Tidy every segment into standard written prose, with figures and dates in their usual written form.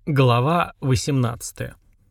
Глава 18.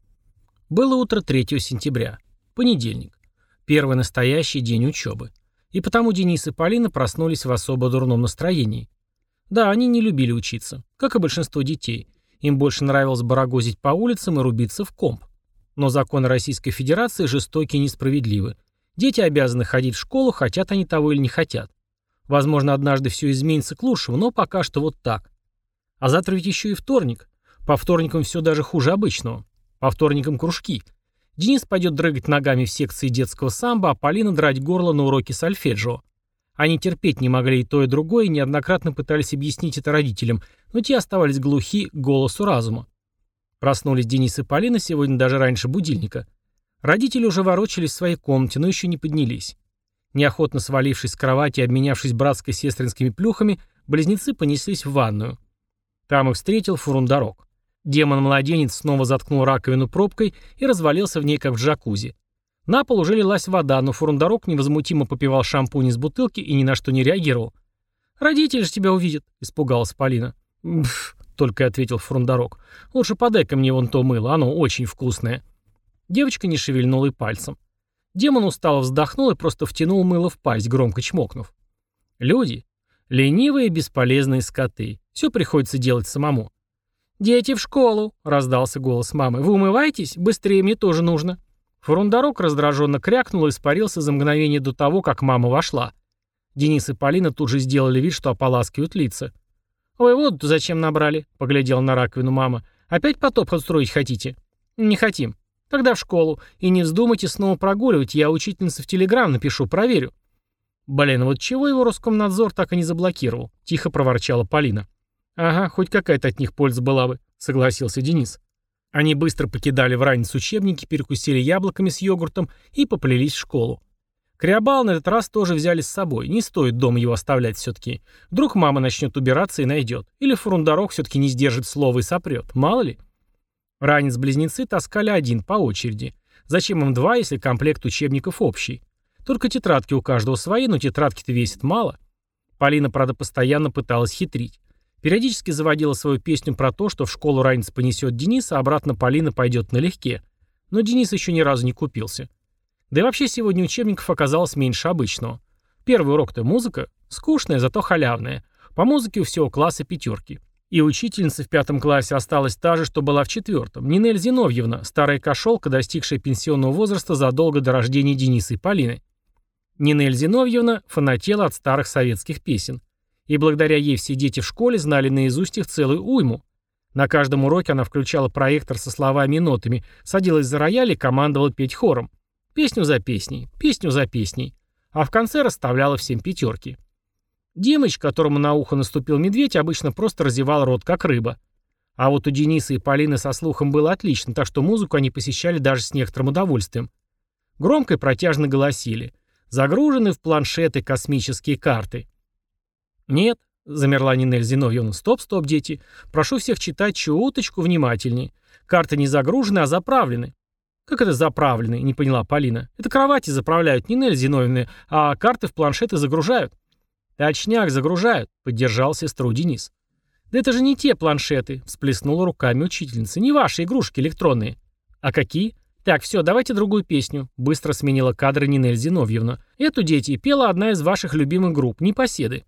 Было утро 3 сентября. Понедельник. Первый настоящий день учебы. И потому Денис и Полина проснулись в особо дурном настроении. Да, они не любили учиться, как и большинство детей. Им больше нравилось барагозить по улицам и рубиться в комп. Но законы Российской Федерации жестоки и несправедливы. Дети обязаны ходить в школу, хотят они того или не хотят. Возможно, однажды все изменится к лучшему, но пока что вот так. А завтра ведь еще и вторник. По вторникам все даже хуже обычного. По вторникам кружки. Денис пойдет дрыгать ногами в секции детского самбо, а Полина драть горло на уроке сольфеджио. Они терпеть не могли и то, и другое, и неоднократно пытались объяснить это родителям, но те оставались глухи к голосу разума. Проснулись Денис и Полина сегодня даже раньше будильника. Родители уже ворочались в своей комнате, но еще не поднялись. Неохотно свалившись с кровати и обменявшись братско-сестринскими плюхами, близнецы понеслись в ванную. Там их встретил фурундарок. Демон-младенец снова заткнул раковину пробкой и развалился в ней, как в джакузи. На пол уже лилась вода, но фурундарок невозмутимо попивал шампунь из бутылки и ни на что не реагировал. «Родители же тебя увидят», — испугалась Полина. «Бф», — только и ответил фурундарок. «Лучше подай-ка мне вон то мыло, оно очень вкусное». Девочка не шевельнула и пальцем. Демон устало вздохнул и просто втянул мыло в пасть, громко чмокнув. Люди — ленивые и бесполезные скоты. Все приходится делать самому. «Дети в школу!» — раздался голос мамы. «Вы умываетесь? Быстрее, мне тоже нужно!» Фурундарок раздраженно крякнул и испарился за мгновение до того, как мама вошла. Денис и Полина тут же сделали вид, что ополаскивают лица. «Ой, вот зачем набрали?» — поглядела на раковину мама. «Опять потоп устроить хотите?» «Не хотим. Тогда в школу. И не вздумайте снова прогуливать, я учительнице в Телеграм напишу, проверю». «Блин, вот чего его Роскомнадзор так и не заблокировал?» — тихо проворчала Полина. «Ага, хоть какая-то от них польза была бы», — согласился Денис. Они быстро покидали в ранец учебники, перекусили яблоками с йогуртом и поплелись в школу. Криобал на этот раз тоже взяли с собой, не стоит дома его оставлять все-таки. Вдруг мама начнет убираться и найдет. Или фурундарок все-таки не сдержит слова и сопрет, мало ли. Ранец-близнецы таскали один по очереди. Зачем им два, если комплект учебников общий? Только тетрадки у каждого свои, но тетрадки-то весят мало. Полина, правда, постоянно пыталась хитрить. Периодически заводила свою песню про то, что в школу ранец понесет Денис, а обратно Полина пойдет налегке. Но Денис еще ни разу не купился. Да и вообще сегодня учебников оказалось меньше обычного. Первый урок-то музыка. Скучная, зато халявная. По музыке у всего класса пятерки. И учительница в 5 классе осталась та же, что была в 4. Нинель Зиновьевна, старая кошелка, достигшая пенсионного возраста задолго до рождения Дениса и Полины. Нинель Зиновьевна фанатела от старых советских песен. И благодаря ей все дети в школе знали наизусть их целую уйму. На каждом уроке она включала проектор со словами и нотами, садилась за рояль и командовала петь хором. Песню за песней, песню за песней. А в конце расставляла всем пятерки. Димыч, которому на ухо наступил медведь, обычно просто разевал рот, как рыба. А вот у Дениса и Полины со слухом было отлично, так что музыку они посещали даже с некоторым удовольствием. Громко и протяжно голосили. Загружены в планшеты космические карты. «Нет», — замерла Нинель Зиновьевна, — «стоп, дети. Прошу всех читать чуточку внимательнее. Карты не загружены, а заправлены». «Как это заправлены?» — не поняла Полина. «Это кровати заправляют, Нинель Зиновьевна, а карты в планшеты загружают». «Точняк, загружают», — поддержал сестру Денис. «Да это же не те планшеты», — всплеснула руками учительница. «Не ваши игрушки электронные». «А какие?» «Так, все, давайте другую песню», — быстро сменила кадры Нинель Зиновьевна. «Эту, дети, пела одна из ваших любимых групп, «Непоседы».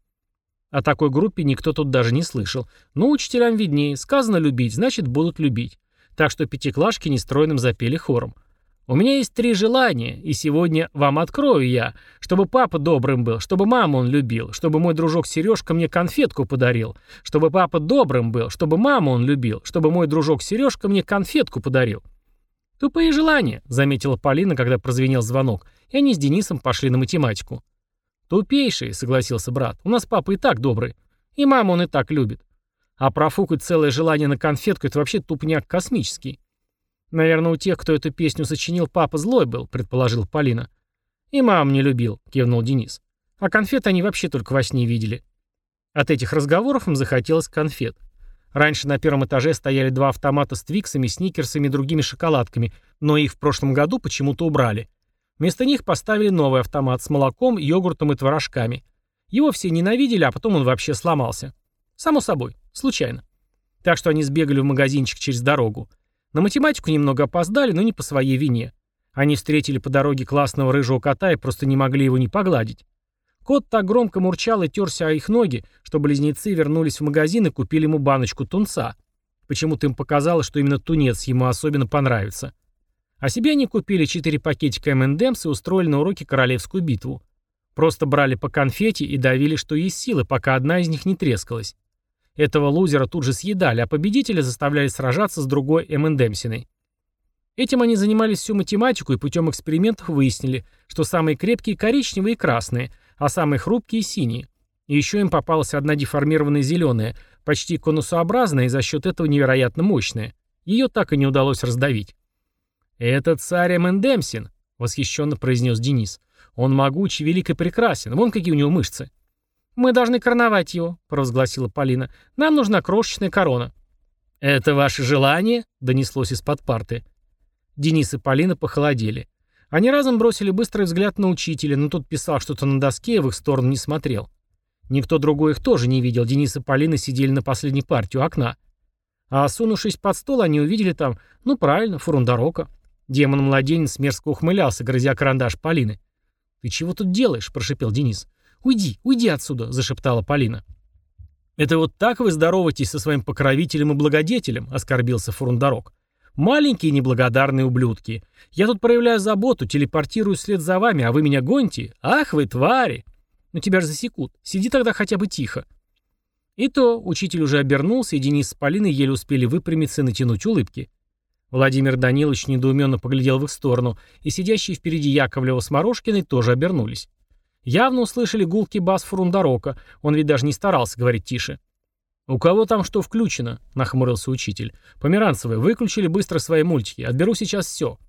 О такой группе никто тут даже не слышал. Но учителям виднее. Сказано любить, значит будут любить. Так что пятиклашки нестройным запели хором. «У меня есть 3 желания, и сегодня вам открою я. Чтобы папа добрым был, чтобы маму он любил, чтобы мой дружок Сережка мне конфетку подарил. Чтобы папа добрым был, чтобы маму он любил, чтобы мой дружок Сережка мне конфетку подарил». «Тупые желания», — заметила Полина, когда прозвенел звонок, и они с Денисом пошли на математику. «Тупейший», — согласился брат. «У нас папа и так добрый. И маму он и так любит. А профукать целое желание на конфетку — это вообще тупняк космический». «Наверное, у тех, кто эту песню сочинил, папа злой был», — предположил Полина. «И маму не любил», — кивнул Денис. «А конфеты они вообще только во сне видели». От этих разговоров им захотелось конфет. Раньше на первом этаже стояли 2 автомата с твиксами, сникерсами и другими шоколадками, но их в прошлом году почему-то убрали. Вместо них поставили новый автомат с молоком, йогуртом и творожками. Его все ненавидели, а потом он вообще сломался. Само собой, случайно. Так что они сбегали в магазинчик через дорогу. На математику немного опоздали, но не по своей вине. Они встретили по дороге классного рыжего кота и просто не могли его не погладить. Кот так громко мурчал и терся о их ноги, что близнецы вернулись в магазин и купили ему баночку тунца. Почему-то им показалось, что именно тунец ему особенно понравится. А себе они купили 4 пакетика M&M's и устроили на уроке королевскую битву. Просто брали по конфете и давили, что есть силы, пока одна из них не трескалась. Этого лузера тут же съедали, а победителя заставляли сражаться с другой M&M'синой. Этим они занимались всю математику и путем экспериментов выяснили, что самые крепкие коричневые и красные, а самые хрупкие синие. И еще им попалась одна деформированная зеленая, почти конусообразная и за счет этого невероятно мощная. Ее так и не удалось раздавить. «Это царь M&M'син», — восхищенно произнес Денис. «Он могучий, велик и прекрасен. Вон какие у него мышцы». «Мы должны короновать его», — провозгласила Полина. «Нам нужна крошечная корона». «Это ваше желание?» — донеслось из-под парты. Денис и Полина похолодели. Они разом бросили быстрый взгляд на учителя, но тот писал что-то на доске и в их сторону не смотрел. Никто другой их тоже не видел. Денис и Полина сидели на последней парте у окна. А осунувшись под стол, они увидели там, ну правильно, Фурундарока. Демон-младенец мерзко ухмылялся, грызя карандаш Полины. «Ты чего тут делаешь?» – прошипел Денис. «Уйди отсюда», – зашептала Полина. «Это вот так вы здороваетесь со своим покровителем и благодетелем?» – оскорбился Фурундарок. «Маленькие неблагодарные ублюдки. Я тут проявляю заботу, телепортирую вслед за вами, а вы меня гоните? Ах вы твари! Ну тебя же засекут. Сиди тогда хотя бы тихо». И то учитель уже обернулся, и Денис с Полиной еле успели выпрямиться и натянуть улыбки. Владимир Данилович недоуменно поглядел в их сторону, и сидящие впереди Яковлева с Морошкиной тоже обернулись. Явно услышали гулкий бас Фурундарока, он ведь даже не старался говорить тише. «У кого там что включено?» — нахмурился учитель. «Померанцевы, выключили быстро свои мультики. Отберу сейчас все».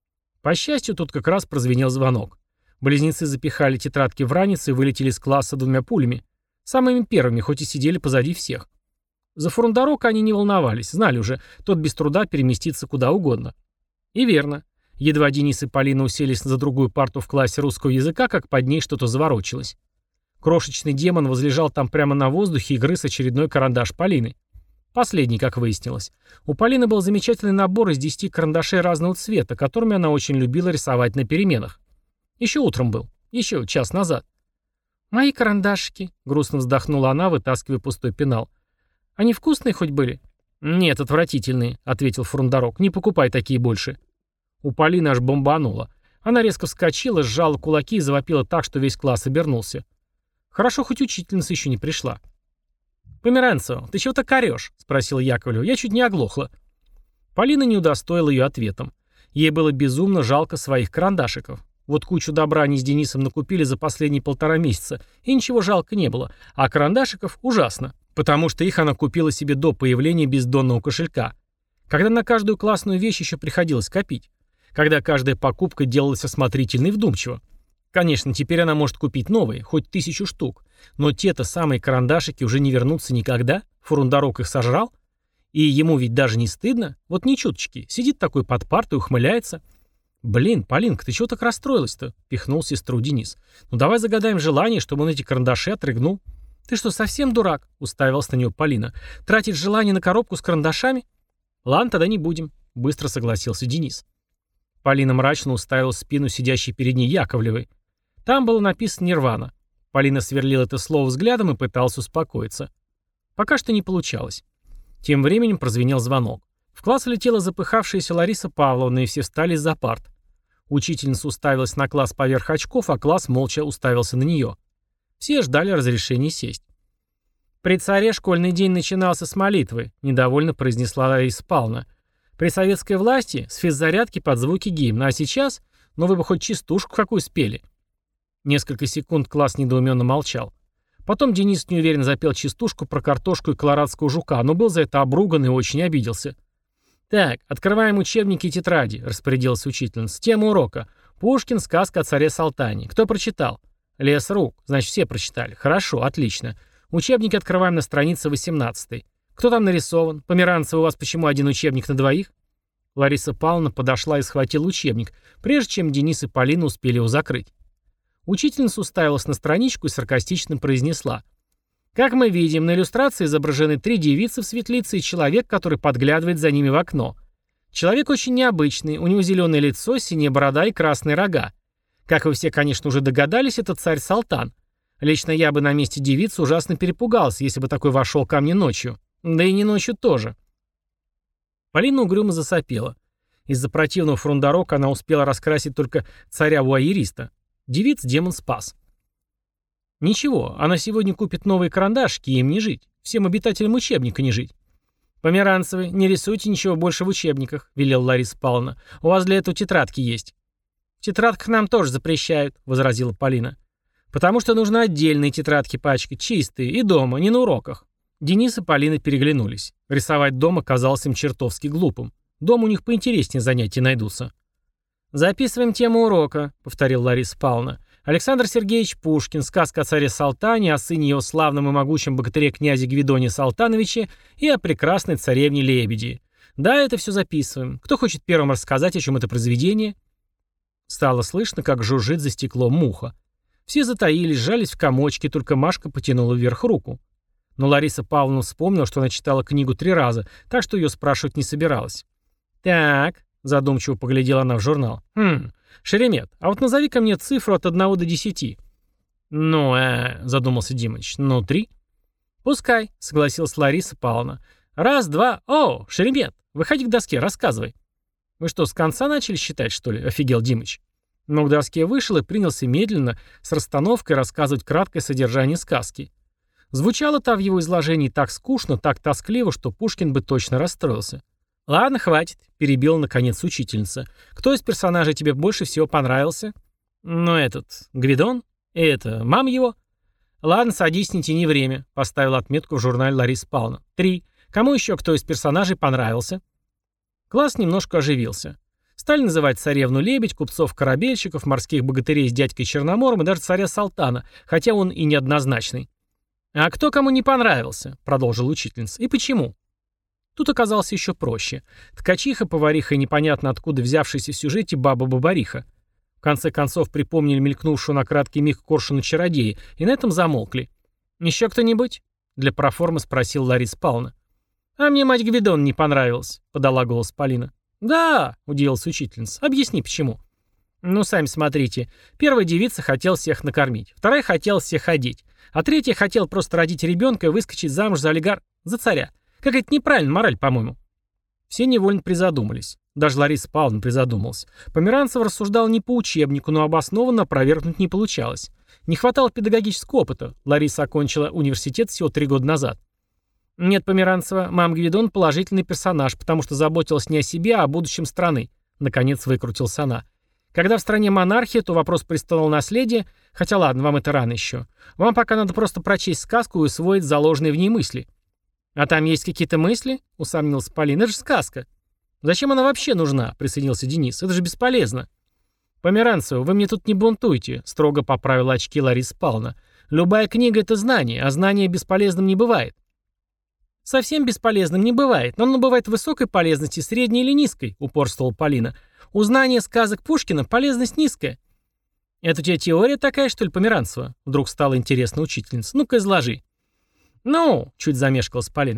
По счастью, тут как раз прозвенел звонок. Близнецы запихали тетрадки в ранец и вылетели из класса 2 пулями. Самыми первыми, хоть и сидели позади всех. За Фурундарока они не волновались, знали уже, тот без труда переместится куда угодно. И верно. Едва Денис и Полина уселись за другую парту в классе русского языка, как под ней что-то заворочилось. Крошечный демон возлежал там прямо на воздухе и грыз очередной карандаш Полины. Последний, как выяснилось. У Полины был замечательный набор из 10 карандашей разного цвета, которыми она очень любила рисовать на переменах. Еще утром был. Еще час назад. «Мои карандашики», — грустно вздохнула она, вытаскивая пустой пенал. «Они вкусные хоть были?» «Нет, отвратительные», — ответил Фурундарок. «Не покупай такие больше». У Полины аж бомбануло. Она резко вскочила, сжала кулаки и завопила так, что весь класс обернулся. Хорошо, хоть учительница еще не пришла. «Померанцева, ты чего так орешь?» — спросила Яковлева. «Я чуть не оглохла». Полина не удостоила ее ответом. Ей было безумно жалко своих карандашиков. Вот кучу добра они с Денисом накупили за последние 1,5 месяца, и ничего жалко не было. А карандашиков ужасно, потому что их она купила себе до появления бездонного кошелька. Когда на каждую классную вещь еще приходилось копить. Когда каждая покупка делалась осмотрительно и вдумчиво. Конечно, теперь она может купить новые, хоть 1000 штук. Но те-то самые карандашики уже не вернутся никогда. Фурундарок их сожрал. И ему ведь даже не стыдно. Вот ни чуточки. Сидит такой под партой, ухмыляется. «Блин, Полинка, ты чего так расстроилась-то?» — пихнул сестру Денис. «Ну давай загадаем желание, чтобы он эти карандаши отрыгнул». «Ты что, совсем дурак?» — уставилась на него Полина. «Тратить желание на коробку с карандашами?» «Ладно, тогда не будем», — быстро согласился Денис. Полина мрачно уставилась в спину сидящей перед ней Яковлевой. Там было написано «Нирвана». Полина сверлила это слово взглядом и пыталась успокоиться. Пока что не получалось. Тем временем прозвенел звонок. В класс летела запыхавшаяся Лариса Павловна, и все встали из-за парт. Учительница уставилась на класс поверх очков, а класс молча уставился на нее. Все ждали разрешения сесть. «При царе школьный день начинался с молитвы», — недовольно произнесла Лариса Павловна. «При советской власти с физзарядки под звуки гимна, а сейчас, ну вы бы хоть частушку какую спели». Несколько секунд класс недоуменно молчал. Потом Денис неуверенно запел частушку про картошку и колорадского жука, но был за это обруган и очень обиделся. «Так, открываем учебники и тетради», — распорядилась учительница. «Тема урока. Пушкин. Сказка о царе Салтане. Кто прочитал?» «Лес рук». Значит, все прочитали. Хорошо, отлично. Учебники открываем на странице 18. Кто там нарисован? Померанцева, у вас почему один учебник на двоих? Лариса Павловна подошла и схватила учебник, прежде чем Денис и Полина успели его закрыть. Учительница уставилась на страничку и саркастично произнесла. Как мы видим, на иллюстрации изображены 3 девицы в светлице и человек, который подглядывает за ними в окно. Человек очень необычный, у него зеленое лицо, синяя борода и красные рога. Как вы все, конечно, уже догадались, это царь Салтан. Лично я бы на месте девицы ужасно перепугался, если бы такой вошел ко мне ночью. Да и не ночью тоже. Полина угрюмо засопела. Из-за противного фрундарока она успела раскрасить только царя-вуайериста. Девиц демон спас. Ничего, она сегодня купит новые карандашики, и им не жить. Всем обитателям учебника не жить. «Померанцевы, не рисуйте ничего больше в учебниках», — велел Лариса Павловна. «У вас для этого тетрадки есть». «В тетрадках нам тоже запрещают», — возразила Полина. «Потому что нужно отдельные тетрадки пачкать, чистые, и дома, не на уроках». Денис и Полина переглянулись. Рисовать дома казалось им чертовски глупым. Дома у них поинтереснее занятия найдутся. «Записываем тему урока», — повторил Лариса Павловна. «Александр Сергеевич Пушкин. Сказка о царе Салтане, о сыне его славном и могучем богатыре князе Гвидоне Салтановиче и о прекрасной царевне Лебеди. Да, это все записываем. Кто хочет первым рассказать, о чем это произведение?» Стало слышно, как жужжит за стеклом муха. Все затаились, сжались в комочки, только Машка потянула вверх руку. Но Лариса Павловна вспомнила, что она читала книгу 3 раза, так что ее спрашивать не собиралась. «Так», — задумчиво поглядела она в журнал. Шеремет, а вот назови-ка мне цифру от 1 до 10. «Ну, задумался Димыч. Ну, 3». «Пускай», — согласилась Лариса Павловна. «Раз, два, о, Шеремет, выходи к доске, рассказывай». «Вы что, с конца начали считать, что ли?» — офигел Димыч. Но к доске вышел и принялся медленно, с расстановкой рассказывать краткое содержание сказки. Звучало та в его изложении так скучно, так тоскливо, что Пушкин бы точно расстроился. «Ладно, хватит», — перебила наконец учительница. «Кто из персонажей тебе больше всего понравился?» «Ну, этот, Гвидон? И это, мам его?» «Ладно, садись, не тяни время», — поставила отметку в журнале Лариса Павловна. 3. Кому еще кто из персонажей понравился?» Класс немножко оживился. Стали называть царевну Лебедь, купцов-корабельщиков, морских богатырей с дядькой Черномором и даже царя Салтана, хотя он и неоднозначный. «А кто кому не понравился?» — продолжила учительница. «И почему?» Тут оказалось еще проще. Ткачиха, повариха и непонятно откуда взявшаяся в сюжете баба-бабариха. В конце концов припомнили мелькнувшую на краткий миг Коршуна чародея, и на этом замолкли. «Еще кто-нибудь?» — для проформы спросил Лариса Павловна. «А мне мать Гвидон не понравилась», — подала голос Полина. «Да», — удивилась учительница. «Объясни, почему». «Ну, сами смотрите. Первая девица хотела всех накормить, вторая хотела всех одеть, а третья хотела просто родить ребенка и выскочить замуж за царя. Какая-то неправильная мораль, по-моему». Все невольно призадумались. Даже Лариса Павловна призадумалась. Померанцев рассуждал не по учебнику, но обоснованно опровергнуть не получалось. Не хватало педагогического опыта. Лариса окончила университет всего 3 года назад. «Нет, Померанцева, мам Гвидон положительный персонаж, потому что заботилась не о себе, а о будущем страны», — наконец выкрутилась она. «Когда в стране монархия, то вопрос престолного наследия, хотя ладно, вам это рано еще. Вам пока надо просто прочесть сказку и усвоить заложенные в ней мысли». «А там есть какие-то мысли?» — усомнилась Полина. «Это же сказка». «Зачем она вообще нужна?» — присоединился Денис. «Это же бесполезно». «Померанцева, вы мне тут не бунтуйте», — строго поправила очки Лариса Павловна. «Любая книга — это знание, а знание бесполезным не бывает». «Совсем бесполезным не бывает, но оно бывает высокой полезности, средней или низкой», — упорствовала Полина. «У знания сказок Пушкина полезность низкая». «Это у тебя теория такая, что ли, Померанцева?» — вдруг стала интересна учительница. «Ну-ка, изложи». «Ну», — чуть замешкалась Полина,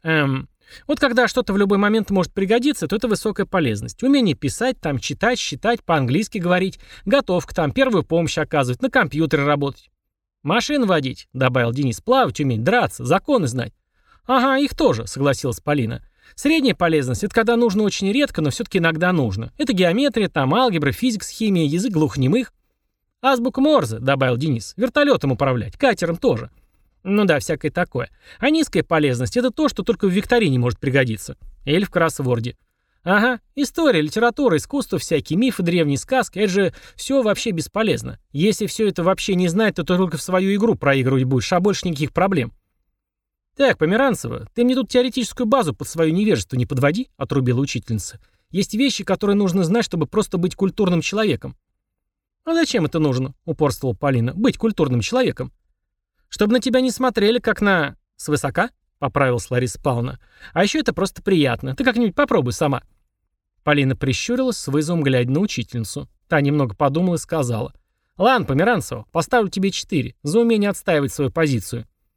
вот когда что-то в любой момент может пригодиться, то это высокая полезность. Умение писать, там, читать, считать, по-английски говорить, готовка, там, первую помощь оказывать, на компьютере работать». «Машину водить», — добавил Денис, — «плавать уметь, драться, законы знать». «Ага, их тоже», — согласилась Полина. «Средняя полезность — это когда нужно очень редко, но все-таки иногда нужно. Это геометрия, там, алгебра, физика, химия, язык глухонемых». «Азбука Морзе», — добавил Денис, — «вертолетом управлять, катером тоже». «Ну да, всякое такое. А низкая полезность — это то, что только в викторине может пригодиться. Или в кроссворде». «Ага, история, литература, искусство всякие, мифы, древние сказки — это же все вообще бесполезно. Если все это вообще не знать, то ты только в свою игру проигрывать будешь, а больше никаких проблем». «Так, Померанцева, ты мне тут теоретическую базу под свое невежество не подводи», — отрубила учительница. «Есть вещи, которые нужно знать, чтобы просто быть культурным человеком». «А зачем это нужно?» — упорствовала Полина. «Быть культурным человеком». «Чтобы на тебя не смотрели, как на... свысока?» — поправилась Лариса Павловна. «А еще это просто приятно. Ты как-нибудь попробуй сама». Полина прищурилась, с вызовом глядя на учительницу. Та немного подумала и сказала. «Ладно, Померанцева, поставлю тебе 4 за умение отстаивать свою позицию».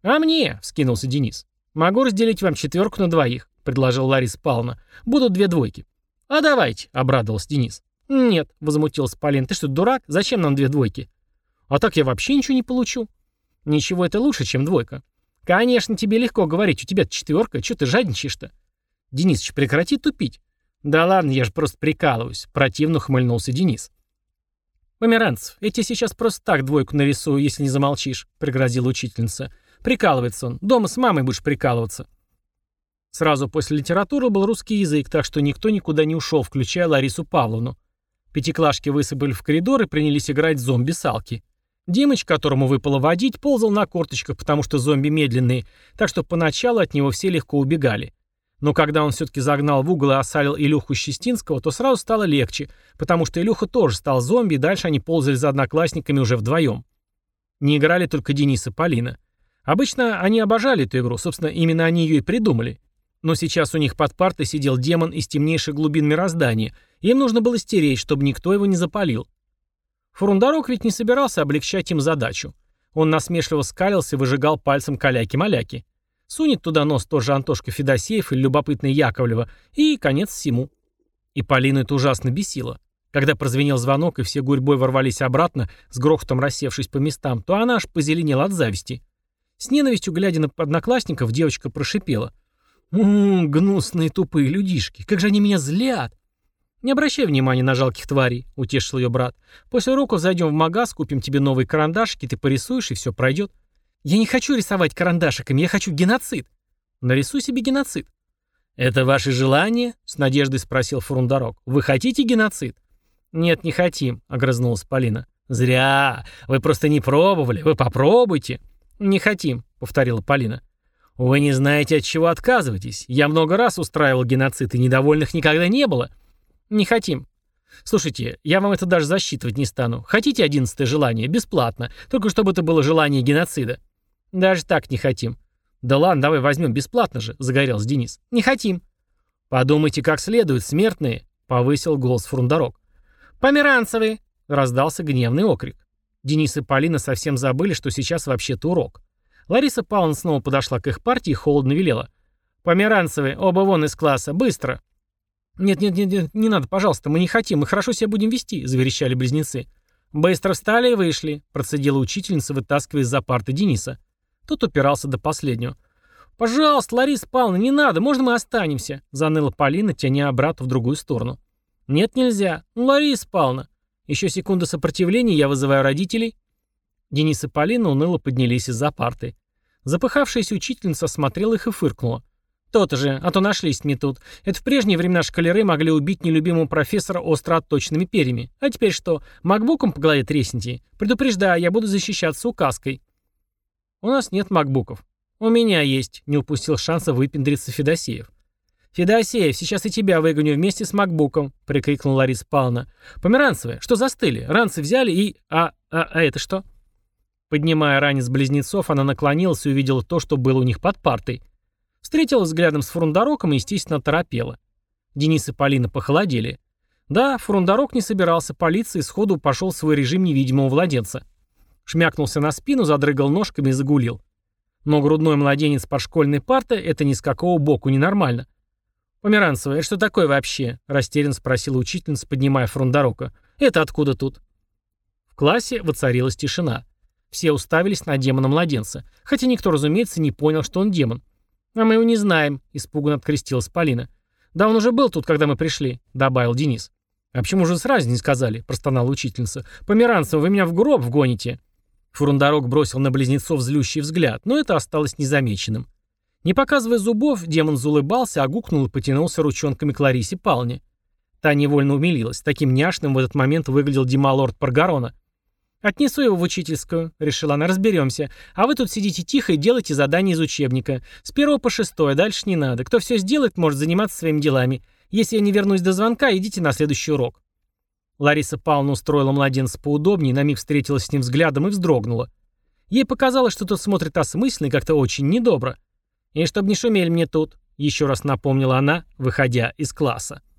«А мне», — вскинулся Денис. «Могу разделить вам 4 на 2, — предложила Лариса Павловна. «Будут 2 двойки». «А давайте», — обрадовался Денис. «Нет», — возмутился Полина. «Ты что, дурак? Зачем нам 2 двойки?» «А так я вообще ничего не получу». «Ничего, это лучше, чем 2». «Конечно, тебе легко говорить, у тебя 4, чё ты жадничаешь-то?» «Денисыч, прекрати тупить». «Да ладно, я же просто прикалываюсь», — противно ухмыльнулся Денис. «Померанцев, я тебе сейчас просто так 2 нарисую, если не замолчишь», — пригрозила учительница. «Прикалывается он. Дома с мамой будешь прикалываться». Сразу после литературы был русский язык, так что никто никуда не ушел, включая Ларису Павловну. Пятиклашки высыпали в коридор и принялись играть в зомби-салки. Димыч, которому выпало водить, ползал на корточках, потому что зомби медленные, так что поначалу от него все легко убегали. Но когда он все-таки загнал в угол и осалил Илюху Щестинского, то сразу стало легче, потому что Илюха тоже стал зомби, и дальше они ползали за одноклассниками уже вдвоем. Не играли только Денис и Полина. Обычно они обожали эту игру, собственно, именно они ее и придумали. Но сейчас у них под партой сидел демон из темнейших глубин мироздания, и им нужно было стереть, чтобы никто его не запалил. Фурундарок ведь не собирался облегчать им задачу. Он насмешливо скалился и выжигал пальцем каляки-маляки. Сунет туда нос тоже Антошка Федосеев или любопытный Яковлева, и конец всему. И Полину это ужасно бесило. Когда прозвенел звонок, и все гурьбой ворвались обратно, с грохотом рассевшись по местам, то она аж позеленела от зависти. С ненавистью, глядя на одноклассников, девочка прошипела. Гнусные тупые людишки, как же они меня злят!» «Не обращай внимания на жалких тварей», — утешил ее брат. «После уроков зайдем в магаз, купим тебе новые карандашики, ты порисуешь, и все пройдет». «Я не хочу рисовать карандашиками, я хочу геноцид». «Нарисуй себе геноцид». «Это ваше желание?» — с надеждой спросил Фурундарок. «Вы хотите геноцид?» «Нет, не хотим», — огрызнулась Полина. «Зря. Вы просто не пробовали. Вы попробуйте». «Не хотим», — повторила Полина. «Вы не знаете, от чего отказываетесь. Я много раз устраивал геноцид, и недовольных никогда не было». «Не хотим». «Слушайте, я вам это даже засчитывать не стану. Хотите 11-е желание? Бесплатно. Только чтобы это было желание геноцида». «Даже так не хотим». «Да ладно, давай возьмем бесплатно же», — загорелся Денис. «Не хотим». «Подумайте как следует, смертные», — повысил голос Фурундарок. «Померанцевые!» — раздался гневный окрик. Денис и Полина совсем забыли, что сейчас вообще-то урок. Лариса Павловна снова подошла к их партии и холодно велела. «Померанцевые, оба вон из класса, быстро!» «Нет, не надо, пожалуйста, мы не хотим, мы хорошо себя будем вести», — заверещали близнецы. «Быстро встали и вышли», — процедила учительница, вытаскивая из-за парты Дениса. Тот упирался до последнего. «Пожалуйста, Лариса Павловна, не надо, можно мы останемся?» — заныла Полина, тяня брата в другую сторону. «Нет, нельзя. Ну, Лариса Павловна. Еще секунда сопротивления, я вызываю родителей». Денис и Полина уныло поднялись из-за парты. Запыхавшаяся учительница осмотрела их и фыркнула. «То-то же, а то нашлись мне тут. Это в прежние времена школяры могли убить нелюбимого профессора остро отточенными перьями. А теперь что, макбуком по голове тресните? Предупреждаю, я буду защищаться указкой». «У нас нет макбуков». «У меня есть», — не упустил шанса выпендриться Федосеев. «Федосеев, сейчас и тебя выгоню вместе с макбуком», — прикрикнула Лариса Павловна. «Померанцевые, что застыли? Ранцы взяли и... А это что?» Поднимая ранец близнецов, она наклонилась и увидела то, что было у них под партой. Встретилась взглядом с Фурундароком и, естественно, торопела. Денис и Полина похолодели. Да, Фурундарок не собирался палиться и сходу пошел в свой режим невидимого младенца. Шмякнулся на спину, задрыгал ножками и загулил. Но грудной младенец под школьной партой — это ни с какого боку ненормально. «Померанцева, это что такое вообще?» — растерянно спросила учительница, поднимая Фурундарока. «Это откуда тут?» В классе воцарилась тишина. Все уставились на демона-младенца, хотя никто, разумеется, не понял, что он демон. «А мы его не знаем», — испуганно открестилась Полина. «Да он уже был тут, когда мы пришли», — добавил Денис. «А почему же сразу не сказали?» — простонала учительница. «Померанцева, вы меня в гроб вгоните». Фурундарок бросил на близнецов злющий взгляд, но это осталось незамеченным. Не показывая зубов, демон заулыбался, огукнул и потянулся ручонками к Ларисе Павловне. Та невольно умилилась. Таким няшным в этот момент выглядел Дималорд Паргарона. «Отнесу его в учительскую», — решила она, — «разберемся. А вы тут сидите тихо и делайте задания из учебника. С 1 по 6, дальше не надо. Кто все сделает, может заниматься своими делами. Если я не вернусь до звонка, идите на следующий урок». Лариса Павловна устроила младенца поудобнее, на миг встретилась с ним взглядом и вздрогнула. Ей показалось, что тот смотрит осмысленно и как-то очень недобро. «И чтоб не шумели мне тут», — еще раз напомнила она, выходя из класса.